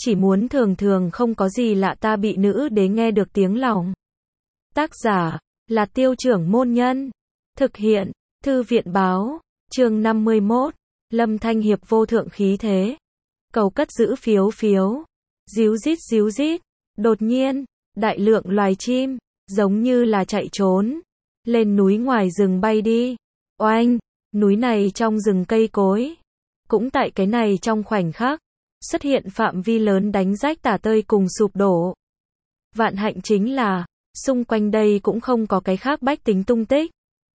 chỉ muốn thường thường không có gì lạ ta bị nữ đế nghe được tiếng lòng. Tác giả là Tiêu Trưởng Môn Nhân. Thực hiện Thư viện Báo. Chương 51. Lâm Thanh Hiệp vô thượng khí thế. Cầu cất giữ phiếu phiếu. Díu dít. Đột nhiên, đại lượng loài chim, giống như là chạy trốn, lên núi ngoài rừng bay đi. Oanh, núi này trong rừng cây cối. Cũng tại cái này trong khoảnh khắc, xuất hiện phạm vi lớn đánh rách tả tơi cùng sụp đổ. Vạn hạnh chính là, xung quanh đây cũng không có cái khác bách tính tung tích.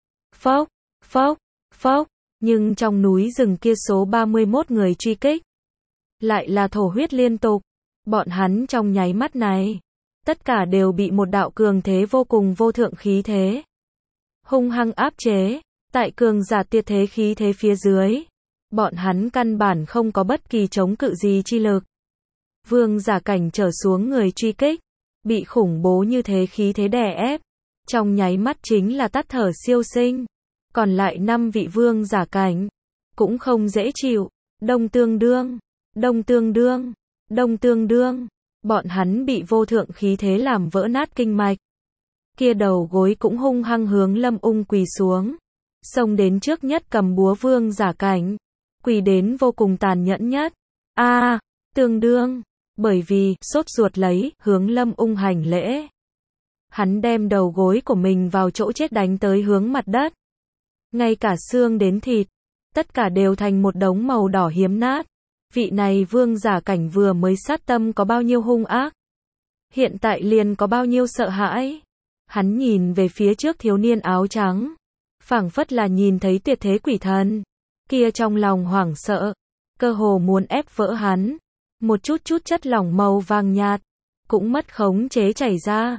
Phốc, nhưng trong núi rừng kia số 31 người truy kích, lại là thổ huyết liên tục. Bọn hắn trong nháy mắt này, tất cả đều bị một đạo cường thế vô cùng vô thượng khí thế hung hăng áp chế. Tại cường giả tuyệt thế khí thế phía dưới, bọn hắn căn bản không có bất kỳ chống cự gì chi lực. Vương giả cảnh trở xuống người truy kích, bị khủng bố như thế khí thế đè ép, trong nháy mắt chính là tắt thở siêu sinh. Còn lại 5 vị vương giả cảnh, cũng không dễ chịu. Đông tương đương, bọn hắn bị vô thượng khí thế làm vỡ nát kinh mạch. Kia đầu gối cũng hung hăng hướng Lâm Ung quỳ xuống, xông đến trước nhất cầm búa vương giả cảnh, quỳ đến vô cùng tàn nhẫn nhất. Tương đương, bởi vì sốt ruột lấy, hướng Lâm Ung hành lễ. Hắn đem đầu gối của mình vào chỗ chết đánh tới hướng mặt đất. Ngay cả xương đến thịt, tất cả đều thành một đống màu đỏ hiếm nát. Vị này vương giả cảnh vừa mới sát tâm có bao nhiêu hung ác, hiện tại liền có bao nhiêu sợ hãi. Hắn nhìn về phía trước thiếu niên áo trắng, phảng phất là nhìn thấy tuyệt thế quỷ thần. Kia trong lòng hoảng sợ, cơ hồ muốn ép vỡ hắn. Một chút chất lỏng màu vàng nhạt, cũng mất khống chế chảy ra.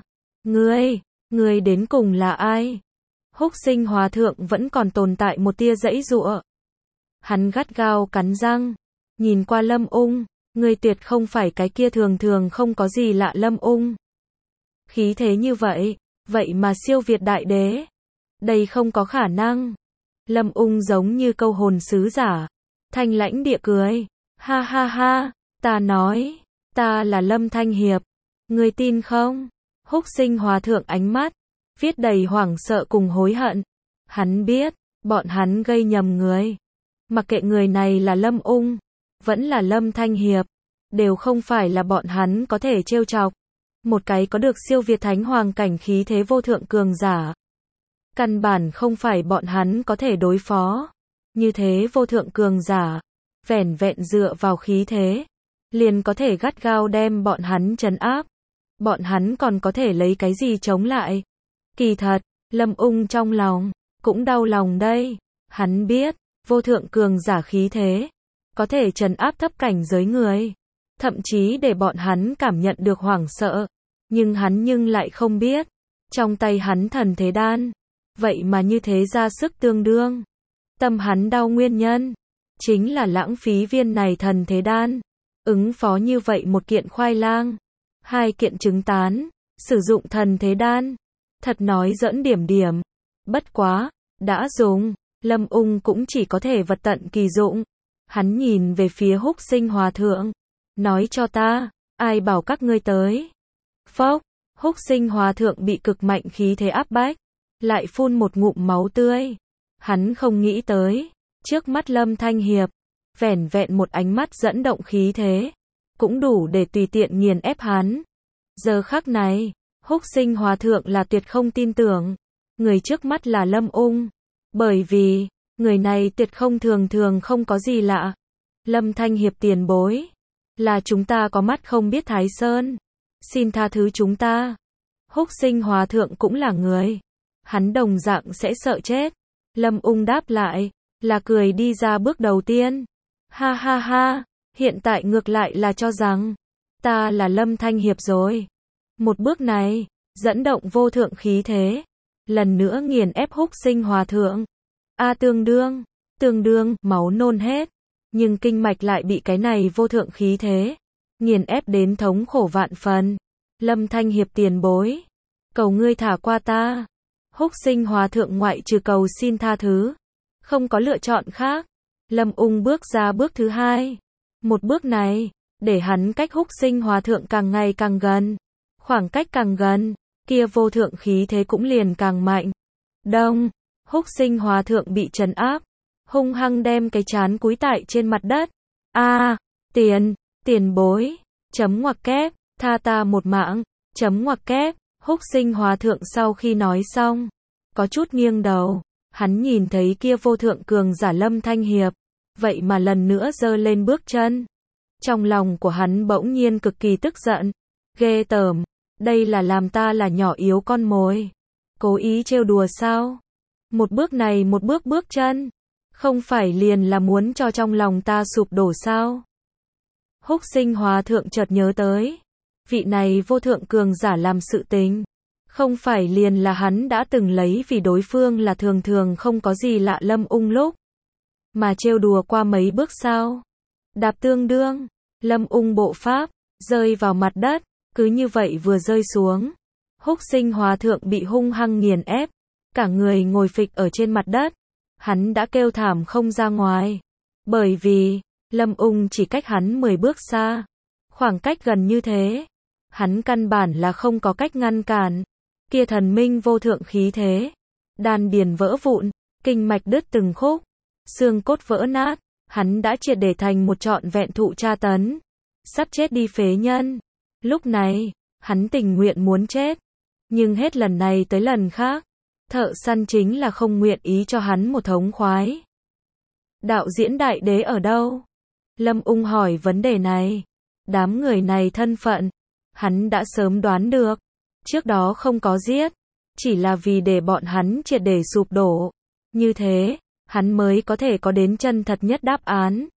Ngươi đến cùng là ai? Húc Sinh Hòa Thượng vẫn còn tồn tại một tia giãy giụa. Hắn gắt gao cắn răng, nhìn qua Lâm Ung, ngươi tuyệt không phải cái kia thường thường không có gì lạ Lâm Ung. Khí thế như vậy, vậy mà siêu việt đại đế. Đây không có khả năng. Lâm Ung giống như câu hồn sứ giả, thanh lãnh địa cười. Ha, ta nói, ta là Lâm Thanh Hiệp. Ngươi tin không? Húc Sinh Hòa Thượng ánh mắt viết đầy hoảng sợ cùng hối hận. Hắn biết, bọn hắn gây nhầm người. Mặc kệ người này là Lâm Ung, vẫn là Lâm Thanh Hiệp, đều không phải là bọn hắn có thể trêu chọc. Một cái có được siêu việt thánh hoàng cảnh khí thế vô thượng cường giả, căn bản không phải bọn hắn có thể đối phó. Như thế vô thượng cường giả, vẻn vẹn dựa vào khí thế, liền có thể gắt gao đem bọn hắn trấn áp. Bọn hắn còn có thể lấy cái gì chống lại? Kỳ thật, Lâm Ung trong lòng cũng đau lòng đây. Hắn biết, vô thượng cường giả khí thế có thể trấn áp thấp cảnh giới người, thậm chí để bọn hắn cảm nhận được hoảng sợ. Nhưng hắn lại không biết, trong tay hắn thần thế đan, vậy mà như thế ra sức tương đương. Tâm hắn đau nguyên nhân, chính là lãng phí viên này thần thế đan. Ứng phó như vậy một kiện khoai lang, 2 kiện trứng tán, sử dụng thần thế đan. Thật nói giỡn điểm. Bất quá, đã dùng, Lâm Ung cũng chỉ có thể vật tận kỳ dụng. Hắn nhìn về phía Húc Sinh Hòa Thượng, nói cho ta, ai bảo các ngươi tới? Phốc, Húc Sinh Hòa Thượng bị cực mạnh khí thế áp bách, lại phun một ngụm máu tươi. Hắn không nghĩ tới, trước mắt Lâm Thanh Hiệp, vẻn vẹn một ánh mắt dẫn động khí thế, cũng đủ để tùy tiện nghiền ép hắn. Giờ khắc này, Húc Sinh Hòa Thượng là tuyệt không tin tưởng, người trước mắt là Lâm Ung, bởi vì, người này tuyệt không thường không có gì lạ. Lâm Thanh Hiệp tiền bối, là chúng ta có mắt không biết Thái Sơn, xin tha thứ chúng ta. Húc Sinh Hòa Thượng cũng là người, hắn đồng dạng sẽ sợ chết. Lâm Ung đáp lại, là cười đi ra bước đầu tiên. Ha, hiện tại ngược lại là cho rằng, ta là Lâm Thanh Hiệp rồi. Một bước này, dẫn động vô thượng khí thế, lần nữa nghiền ép Húc Sinh Hòa Thượng. Tương đương, máu nôn hết. Nhưng kinh mạch lại bị cái này vô thượng khí thế nghiền ép đến thống khổ vạn phần. Lâm Thanh Hiệp tiền bối, cầu ngươi thả qua ta. Húc Sinh Hòa Thượng ngoại trừ cầu xin tha thứ, không có lựa chọn khác. Lâm Ung bước ra bước thứ 2. Một bước này, để hắn cách Húc Sinh Hòa Thượng càng ngày càng gần. Khoảng cách càng gần, kia vô thượng khí thế cũng liền càng mạnh. Đông, Húc Sinh Hòa Thượng bị trấn áp, hung hăng đem cái trán cúi tại trên mặt đất. Tiền bối, chấm ngoặc kép, tha ta một mạng, chấm ngoặc kép. Húc Sinh Hòa Thượng sau khi nói xong, có chút nghiêng đầu, hắn nhìn thấy kia vô thượng cường giả Lâm Thanh Hiệp, vậy mà lần nữa giơ lên bước chân. Trong lòng của hắn bỗng nhiên cực kỳ tức giận, ghê tởm, đây là làm ta là nhỏ yếu con mồi, cố ý trêu đùa sao? Một bước này một bước chân, không phải liền là muốn cho trong lòng ta sụp đổ sao? Húc Sinh Hòa Thượng chợt nhớ tới, vị này vô thượng cường giả làm sự tình, không phải liền là hắn đã từng lấy vì đối phương là thường thường không có gì lạ Lâm Ung lúc mà trêu đùa qua mấy bước sao? Đạp tương đương, Lâm Ung bộ pháp rơi vào mặt đất, cứ như vậy vừa rơi xuống, Húc Sinh Hòa Thượng bị hung hăng nghiền ép, cả người ngồi phịch ở trên mặt đất, hắn đã kêu thảm không ra ngoài, bởi vì Lâm Ung chỉ cách hắn 10 bước xa, khoảng cách gần như thế, hắn căn bản là không có cách ngăn cản. Kia thần minh vô thượng khí thế, đan điền vỡ vụn, kinh mạch đứt từng khúc, xương cốt vỡ nát, hắn đã triệt để thành một trọn vẹn thụ tra tấn, sắp chết đi phế nhân. Lúc này, hắn tình nguyện muốn chết, nhưng hết lần này tới lần khác, thợ săn chính là không nguyện ý cho hắn một thống khoái. Đạo diễn đại đế ở đâu? Lâm Ung hỏi vấn đề này. Đám người này thân phận, hắn đã sớm đoán được. Trước đó không có giết, chỉ là vì để bọn hắn triệt để sụp đổ. Như thế, hắn mới có thể có đến chân thật nhất đáp án.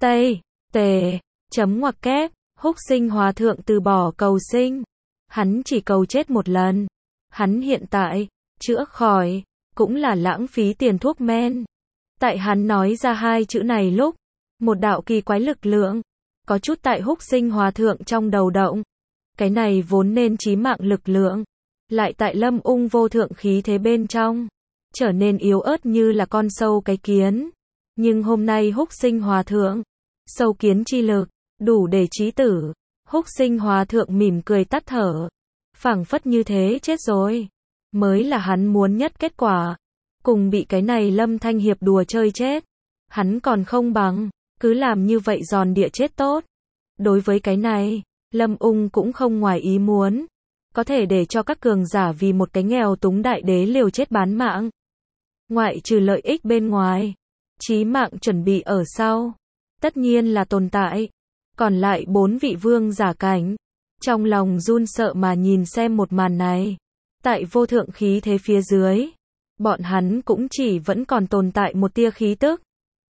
Chấm ngoặc kép, Húc Sinh Hòa Thượng từ bỏ cầu sinh. Hắn chỉ cầu chết một lần. Hắn hiện tại, chữa khỏi, cũng là lãng phí tiền thuốc men. Tại hắn nói ra hai chữ này lúc, một đạo kỳ quái lực lượng, có chút tại Húc Sinh Hòa Thượng trong đầu động. Cái này vốn nên chí mạng lực lượng, lại tại Lâm Ung vô thượng khí thế bên trong, trở nên yếu ớt như là con sâu cái kiến. Nhưng hôm nay Húc Sinh Hòa Thượng, sâu kiến chi lực, đủ để chí tử. Húc Sinh Hòa Thượng mỉm cười tắt thở, phảng phất như thế chết rồi, mới là hắn muốn nhất kết quả. Cùng bị cái này Lâm Thanh Hiệp đùa chơi chết, hắn còn không bằng, cứ làm như vậy giòn địa chết tốt. Đối với cái này, Lâm Ung cũng không ngoài ý muốn, có thể để cho các cường giả vì một cái nghèo túng đại đế liều chết bán mạng. Ngoại trừ lợi ích bên ngoài, chí mạng chuẩn bị ở sau, tất nhiên là tồn tại. Còn lại 4 vị vương giả cảnh, trong lòng run sợ mà nhìn xem một màn này. Tại vô thượng khí thế phía dưới, bọn hắn cũng chỉ vẫn còn tồn tại một tia khí tức.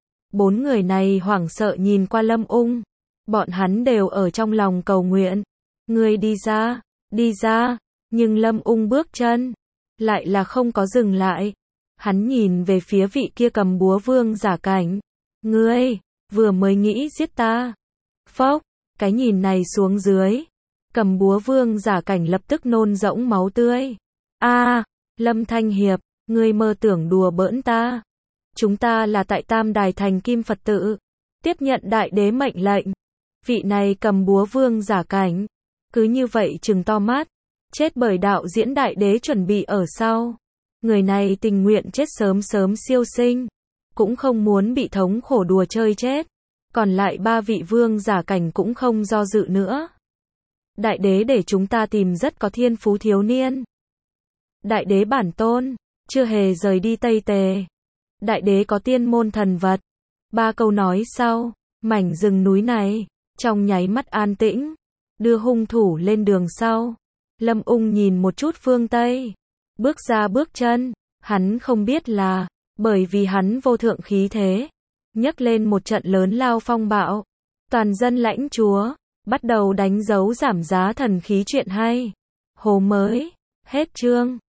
4 người này hoảng sợ nhìn qua Lâm Ung, bọn hắn đều ở trong lòng cầu nguyện, ngươi đi ra, nhưng Lâm Ung bước chân, lại là không có dừng lại. Hắn nhìn về phía vị kia cầm búa vương giả cảnh, ngươi, vừa mới nghĩ giết ta. Phốc, cái nhìn này xuống dưới, cầm búa vương giả cảnh lập tức nôn rỗng máu tươi. Lâm Thanh Hiệp, ngươi mơ tưởng đùa bỡn ta. Chúng ta là tại Tam Đài Thành Kim Phật Tự, tiếp nhận đại đế mệnh lệnh. Vị này cầm búa vương giả cảnh, cứ như vậy trừng to mắt, chết bởi đạo diễn đại đế chuẩn bị ở sau. Người này tình nguyện chết sớm siêu sinh, cũng không muốn bị thống khổ đùa chơi chết. Còn lại 3 vị vương giả cảnh cũng không do dự nữa. Đại đế để chúng ta tìm rất có thiên phú thiếu niên. Đại đế bản tôn, chưa hề rời đi Tây Tề. Đại đế có tiên môn thần vật. 3 câu nói sau, mảnh rừng núi này, trong nháy mắt an tĩnh, đưa hung thủ lên đường sau. Lâm Ung nhìn một chút phương Tây, bước ra bước chân, hắn không biết là, bởi vì hắn vô thượng khí thế, nhấc lên một trận lớn lao phong bạo. Toàn dân lãnh chúa, bắt đầu đánh dấu giảm giá thần khí chuyện hay. Hồ mới, hết chương.